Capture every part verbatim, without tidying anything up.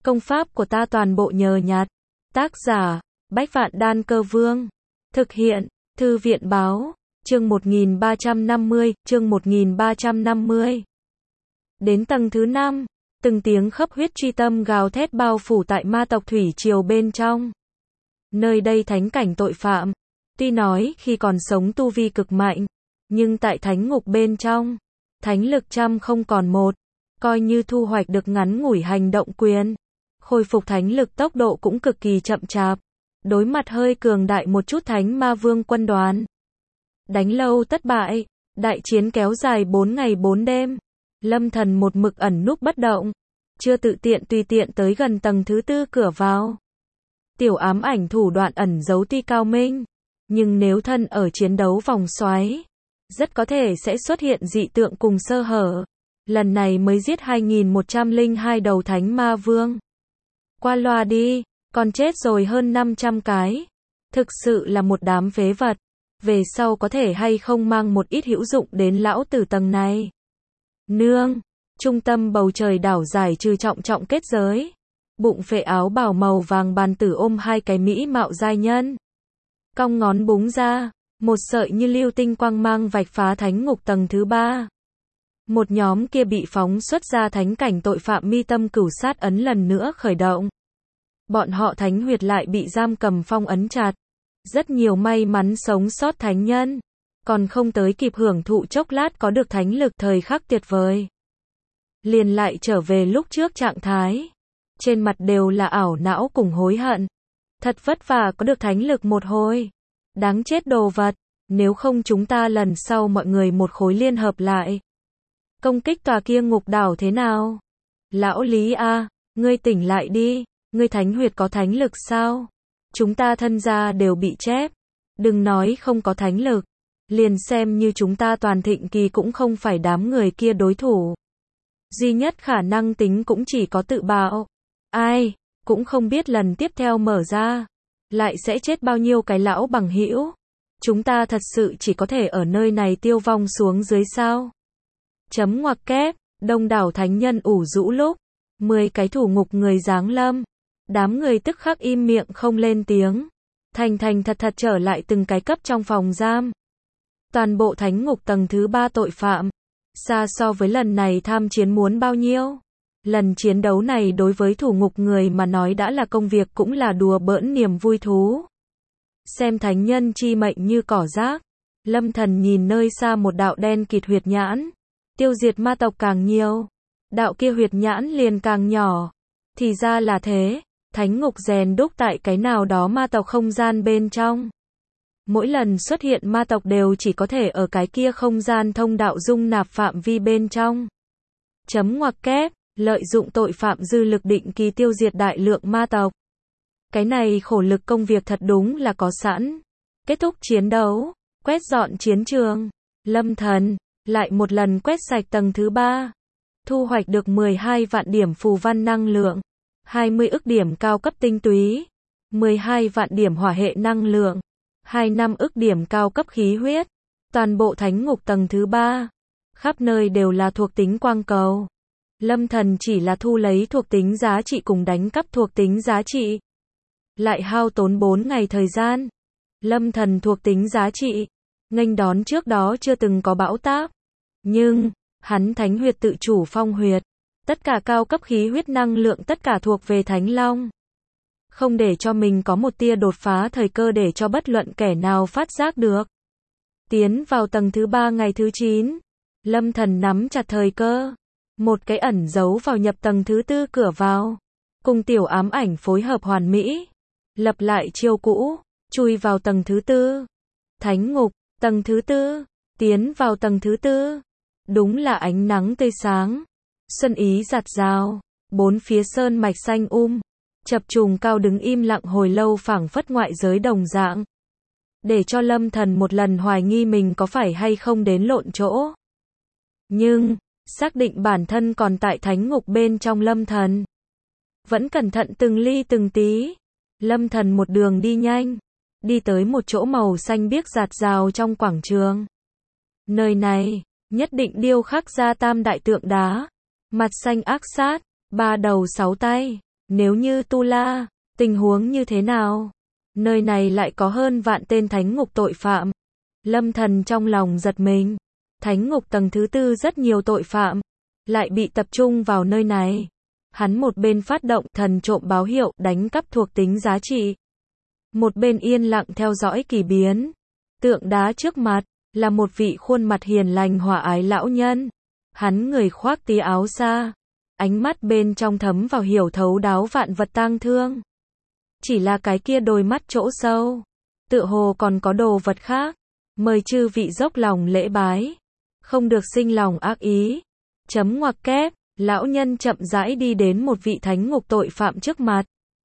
Công pháp của ta toàn bộ nhờ nhặt. Tác giả, Bách Vạn Đan Cơ Vương. Thực hiện, Thư viện Báo. Chương một nghìn ba trăm năm mươi, chương một nghìn ba trăm năm mươi. Đến tầng thứ năm, từng tiếng khắp huyết truy tâm gào thét bao phủ tại ma tộc thủy triều bên trong. Nơi đây thánh cảnh tội phạm, tuy nói khi còn sống tu vi cực mạnh, nhưng tại thánh ngục bên trong, thánh lực trăm không còn một, coi như thu hoạch được ngắn ngủi hành động quyền. Khôi phục thánh lực tốc độ cũng cực kỳ chậm chạp, đối mặt hơi cường đại một chút thánh ma vương quân đoàn. Đánh lâu tất bại, đại chiến kéo dài bốn ngày bốn đêm. Lâm Thần một mực ẩn núp bất động, chưa tự tiện tùy tiện tới gần tầng thứ tư cửa vào. Tiểu ám ảnh thủ đoạn ẩn giấu tuy cao minh, nhưng nếu thân ở chiến đấu vòng xoáy, rất có thể sẽ xuất hiện dị tượng cùng sơ hở. Lần này mới giết hai nghìn một trăm lẻ hai đầu thánh ma vương. Qua loa đi, còn chết rồi hơn năm trăm cái. Thực sự là một đám phế vật. Về sau có thể hay không mang một ít hữu dụng đến lão tử tầng này. Nương, trung tâm bầu trời đảo giải trừ trọng trọng kết giới. Bụng phệ áo bào màu vàng bàn tử ôm hai cái mỹ mạo giai nhân. Cong ngón búng ra, một sợi như lưu tinh quang mang vạch phá thánh ngục tầng thứ ba. Một nhóm kia bị phóng xuất ra thánh cảnh tội phạm mi tâm cửu sát ấn lần nữa khởi động. Bọn họ thánh huyệt lại bị giam cầm phong ấn chặt. Rất nhiều may mắn sống sót thánh nhân, còn không tới kịp hưởng thụ chốc lát có được thánh lực thời khắc tuyệt vời. Liền lại trở về lúc trước trạng thái. Trên mặt đều là ảo não cùng hối hận. Thật vất vả có được thánh lực một hồi. Đáng chết đồ vật, nếu không chúng ta lần sau mọi người một khối liên hợp lại. Công kích tòa kia ngục đảo thế nào? Lão Lý a, ngươi tỉnh lại đi, ngươi thánh huyệt có thánh lực sao? Chúng ta thân gia đều bị chép. Đừng nói không có thánh lực. Liền xem như chúng ta toàn thịnh kỳ cũng không phải đám người kia đối thủ. Duy nhất khả năng tính cũng chỉ có tự bạo. Ai, cũng không biết lần tiếp theo mở ra, lại sẽ chết bao nhiêu cái lão bằng hữu. Chúng ta thật sự chỉ có thể ở nơi này tiêu vong xuống dưới sao. Chấm ngoặc kép, đông đảo thánh nhân ủ rũ lúc. Mười cái thủ ngục người giáng lâm. Đám người tức khắc im miệng không lên tiếng. Thành thành thật thật trở lại từng cái cấp trong phòng giam. Toàn bộ thánh ngục tầng thứ ba tội phạm. Xa so với lần này tham chiến muốn bao nhiêu. Lần chiến đấu này đối với thủ ngục người mà nói đã là công việc cũng là đùa bỡn niềm vui thú. Xem thánh nhân chi mệnh như cỏ rác. Lâm Thần nhìn nơi xa một đạo đen kịt huyệt nhãn. Tiêu diệt ma tộc càng nhiều, đạo kia huyệt nhãn liền càng nhỏ. Thì ra là thế, thánh ngục rèn đúc tại cái nào đó ma tộc không gian bên trong. Mỗi lần xuất hiện ma tộc đều chỉ có thể ở cái kia không gian thông đạo dung nạp phạm vi bên trong. Chấm ngoặc kép, lợi dụng tội phạm dư lực định kỳ tiêu diệt đại lượng ma tộc. Cái này khổ lực công việc thật đúng là có sẵn. Kết thúc chiến đấu, quét dọn chiến trường, Lâm Thần lại một lần quét sạch tầng thứ ba. Thu hoạch được mười hai vạn điểm phù văn năng lượng, hai mươi ức điểm cao cấp tinh túy, mười hai vạn điểm hỏa hệ năng lượng, hai mươi lăm ức điểm cao cấp khí huyết. Toàn bộ thánh ngục tầng thứ ba, khắp nơi đều là thuộc tính quang cầu. Lâm Thần chỉ là thu lấy thuộc tính giá trị cùng đánh cắp thuộc tính giá trị. Lại hao tốn bốn ngày thời gian. Lâm Thần thuộc tính giá trị, nghênh đón trước đó chưa từng có bão táp. Nhưng, hắn thánh huyệt tự chủ phong huyệt. Tất cả cao cấp khí huyết năng lượng tất cả thuộc về Thánh Long. Không để cho mình có một tia đột phá thời cơ để cho bất luận kẻ nào phát giác được. Tiến vào tầng thứ ba ngày thứ chín. Lâm Thần nắm chặt thời cơ. Một cái ẩn giấu vào nhập tầng thứ tư cửa vào. Cùng tiểu ám ảnh phối hợp hoàn mỹ. Lập lại chiêu cũ. Chui vào tầng thứ tư. Thánh ngục, tầng thứ tư. Tiến vào tầng thứ tư. Đúng là ánh nắng tươi sáng. Xuân ý giạt rào. Bốn phía sơn mạch xanh um. Chập trùng cao đứng im lặng hồi lâu phảng phất ngoại giới đồng dạng. Để cho Lâm Thần một lần hoài nghi mình có phải hay không đến lộn chỗ. Nhưng, xác định bản thân còn tại thánh ngục bên trong Lâm Thần. Vẫn cẩn thận từng ly từng tí. Lâm Thần một đường đi nhanh. Đi tới một chỗ màu xanh biếc rạt rào trong quảng trường. Nơi này, nhất định điêu khắc ra tam đại tượng đá. Mặt xanh ác sát, ba đầu sáu tay. Nếu như Tu La, tình huống như thế nào? Nơi này lại có hơn vạn tên thánh ngục tội phạm. Lâm Thần trong lòng giật mình. Thánh ngục tầng thứ tư rất nhiều tội phạm, lại bị tập trung vào nơi này. Hắn một bên phát động thần trộm báo hiệu đánh cắp thuộc tính giá trị. Một bên yên lặng theo dõi kỳ biến. Tượng đá trước mặt, là một vị khuôn mặt hiền lành hòa ái lão nhân. Hắn người khoác tí áo xa. Ánh mắt bên trong thấm vào hiểu thấu đáo vạn vật tang thương. Chỉ là cái kia đôi mắt chỗ sâu. Tựa hồ còn có đồ vật khác. Mời chư vị dốc lòng lễ bái. Không được sinh lòng ác ý. Chấm ngoặc kép, lão nhân chậm rãi đi đến một vị thánh ngục tội phạm trước mặt.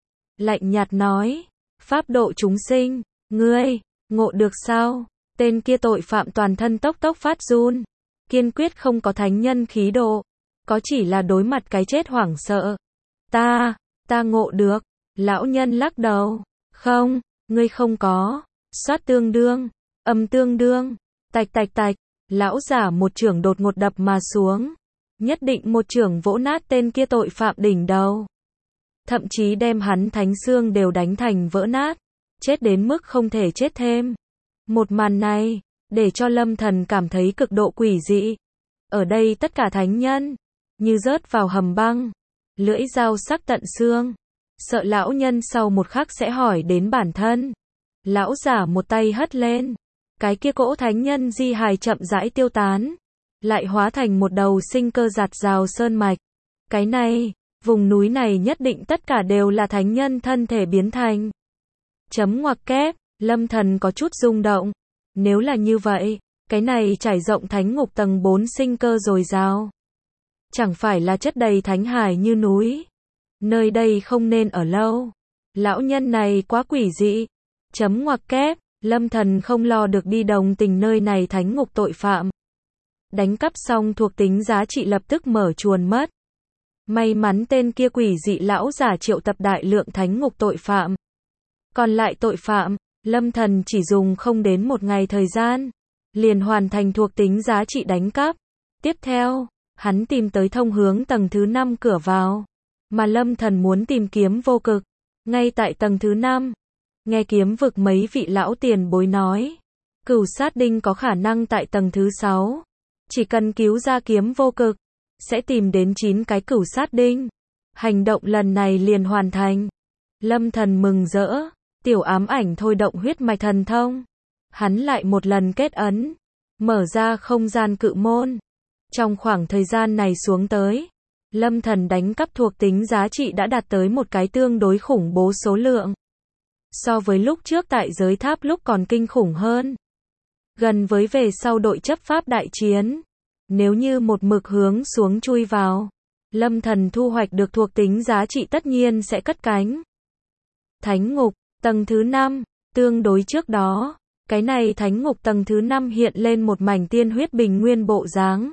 Lạnh nhạt nói, pháp độ chúng sinh, ngươi, ngộ được sao? Tên kia tội phạm toàn thân tốc tốc phát run. Kiên quyết không có thánh nhân khí độ. Có chỉ là đối mặt cái chết hoảng sợ. Ta, ta ngộ được. Lão nhân lắc đầu. Không, ngươi không có. Xoát tương đương, âm tương đương, tạch tạch tạch. Lão giả một chưởng đột ngột đập mà xuống. Nhất định một chưởng vỗ nát tên kia tội phạm đỉnh đầu. Thậm chí đem hắn thánh xương đều đánh thành vỡ nát. Chết đến mức không thể chết thêm. Một màn này, để cho Lâm Thần cảm thấy cực độ quỷ dị. Ở đây tất cả thánh nhân, như rớt vào hầm băng. Lưỡi dao sắc tận xương. Sợ lão nhân sau một khắc sẽ hỏi đến bản thân. Lão giả một tay hất lên. Cái kia cỗ thánh nhân di hài chậm rãi tiêu tán. Lại hóa thành một đầu sinh cơ giạt rào sơn mạch. Cái này, vùng núi này nhất định tất cả đều là thánh nhân thân thể biến thành. Chấm ngoặc kép, Lâm Thần có chút rung động. Nếu là như vậy, cái này trải rộng thánh ngục tầng bốn sinh cơ dồi dào. Chẳng phải là chất đầy thánh hải như núi. Nơi đây không nên ở lâu. Lão nhân này quá quỷ dị. Chấm ngoặc kép, Lâm Thần không lo được đi đồng tình nơi này thánh ngục tội phạm. Đánh cắp xong thuộc tính giá trị lập tức mở chuồn mất. May mắn tên kia quỷ dị lão giả triệu tập đại lượng thánh ngục tội phạm. Còn lại tội phạm, Lâm Thần chỉ dùng không đến một ngày thời gian, liền hoàn thành thuộc tính giá trị đánh cắp. Tiếp theo, hắn tìm tới thông hướng tầng thứ năm cửa vào. Mà Lâm Thần muốn tìm kiếm vô cực. Ngay tại tầng thứ năm, nghe kiếm vực mấy vị lão tiền bối nói. Cửu sát đinh có khả năng tại tầng thứ sáu. Chỉ cần cứu ra kiếm vô cực, sẽ tìm đến chín cái cửu sát đinh. Hành động lần này liền hoàn thành. Lâm Thần mừng rỡ. Tiểu ám ảnh thôi động huyết mạch thần thông. Hắn lại một lần kết ấn. Mở ra không gian cự môn. Trong khoảng thời gian này xuống tới, Lâm Thần đánh cắp thuộc tính giá trị đã đạt tới một cái tương đối khủng bố số lượng. So với lúc trước tại giới tháp lúc còn kinh khủng hơn. Gần với về sau đội chấp pháp đại chiến. Nếu như một mực hướng xuống chui vào, Lâm Thần thu hoạch được thuộc tính giá trị tất nhiên sẽ cất cánh. Thánh ngục, tầng thứ năm, tương đối trước đó, cái này thánh ngục tầng thứ năm hiện lên một mảnh tiên huyết bình nguyên bộ dáng.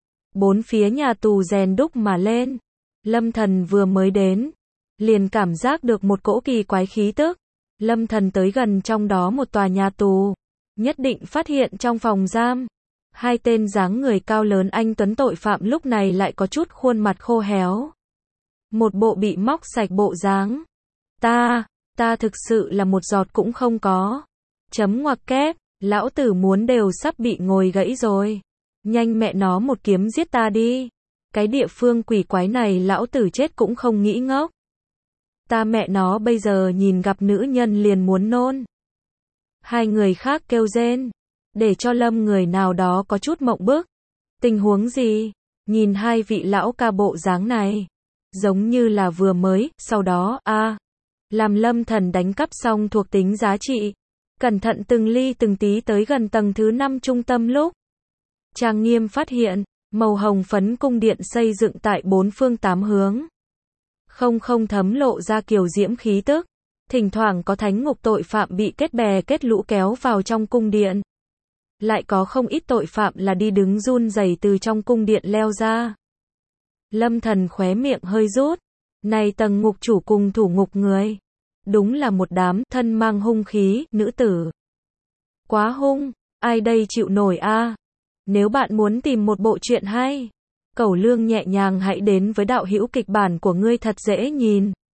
Bốn phía nhà tù rèn đúc mà lên. Lâm Thần vừa mới đến, liền cảm giác được một cỗ kỳ quái khí tức. Lâm Thần tới gần trong đó một tòa nhà tù, nhất định phát hiện trong phòng giam, hai tên dáng người cao lớn anh tuấn tội phạm lúc này lại có chút khuôn mặt khô héo. Một bộ bị móc sạch bộ dáng. Ta, ta thực sự là một giọt cũng không có. Chấm ngoặc kép, lão tử muốn đều sắp bị ngồi gãy rồi. Nhanh mẹ nó một kiếm giết ta đi. Cái địa phương quỷ quái này lão tử chết cũng không nghĩ ngốc. Ta mẹ nó bây giờ nhìn gặp nữ nhân liền muốn nôn. Hai người khác kêu rên, để cho Lâm người nào đó có chút mộng bức. Tình huống gì? Nhìn hai vị lão ca bộ dáng này, giống như là vừa mới, sau đó, a à, làm Lâm Thần đánh cắp xong thuộc tính giá trị. Cẩn thận từng ly từng tí tới gần tầng thứ năm trung tâm lúc. Trang nghiêm phát hiện, màu hồng phấn cung điện xây dựng tại bốn phương tám hướng. Không không thấm lộ ra kiều diễm khí tức. Thỉnh thoảng có thánh ngục tội phạm bị kết bè kết lũ kéo vào trong cung điện. Lại có không ít tội phạm là đi đứng run rẩy từ trong cung điện leo ra. Lâm Thần khóe miệng hơi rút. Này tầng ngục chủ cùng thủ ngục người. Đúng là một đám thân mang hung khí, nữ tử. Quá hung, ai đây chịu nổi a? Nếu bạn muốn tìm một bộ truyện hay, cẩu lương nhẹ nhàng hãy đến với đạo hữu kịch bản của ngươi thật dễ nhìn.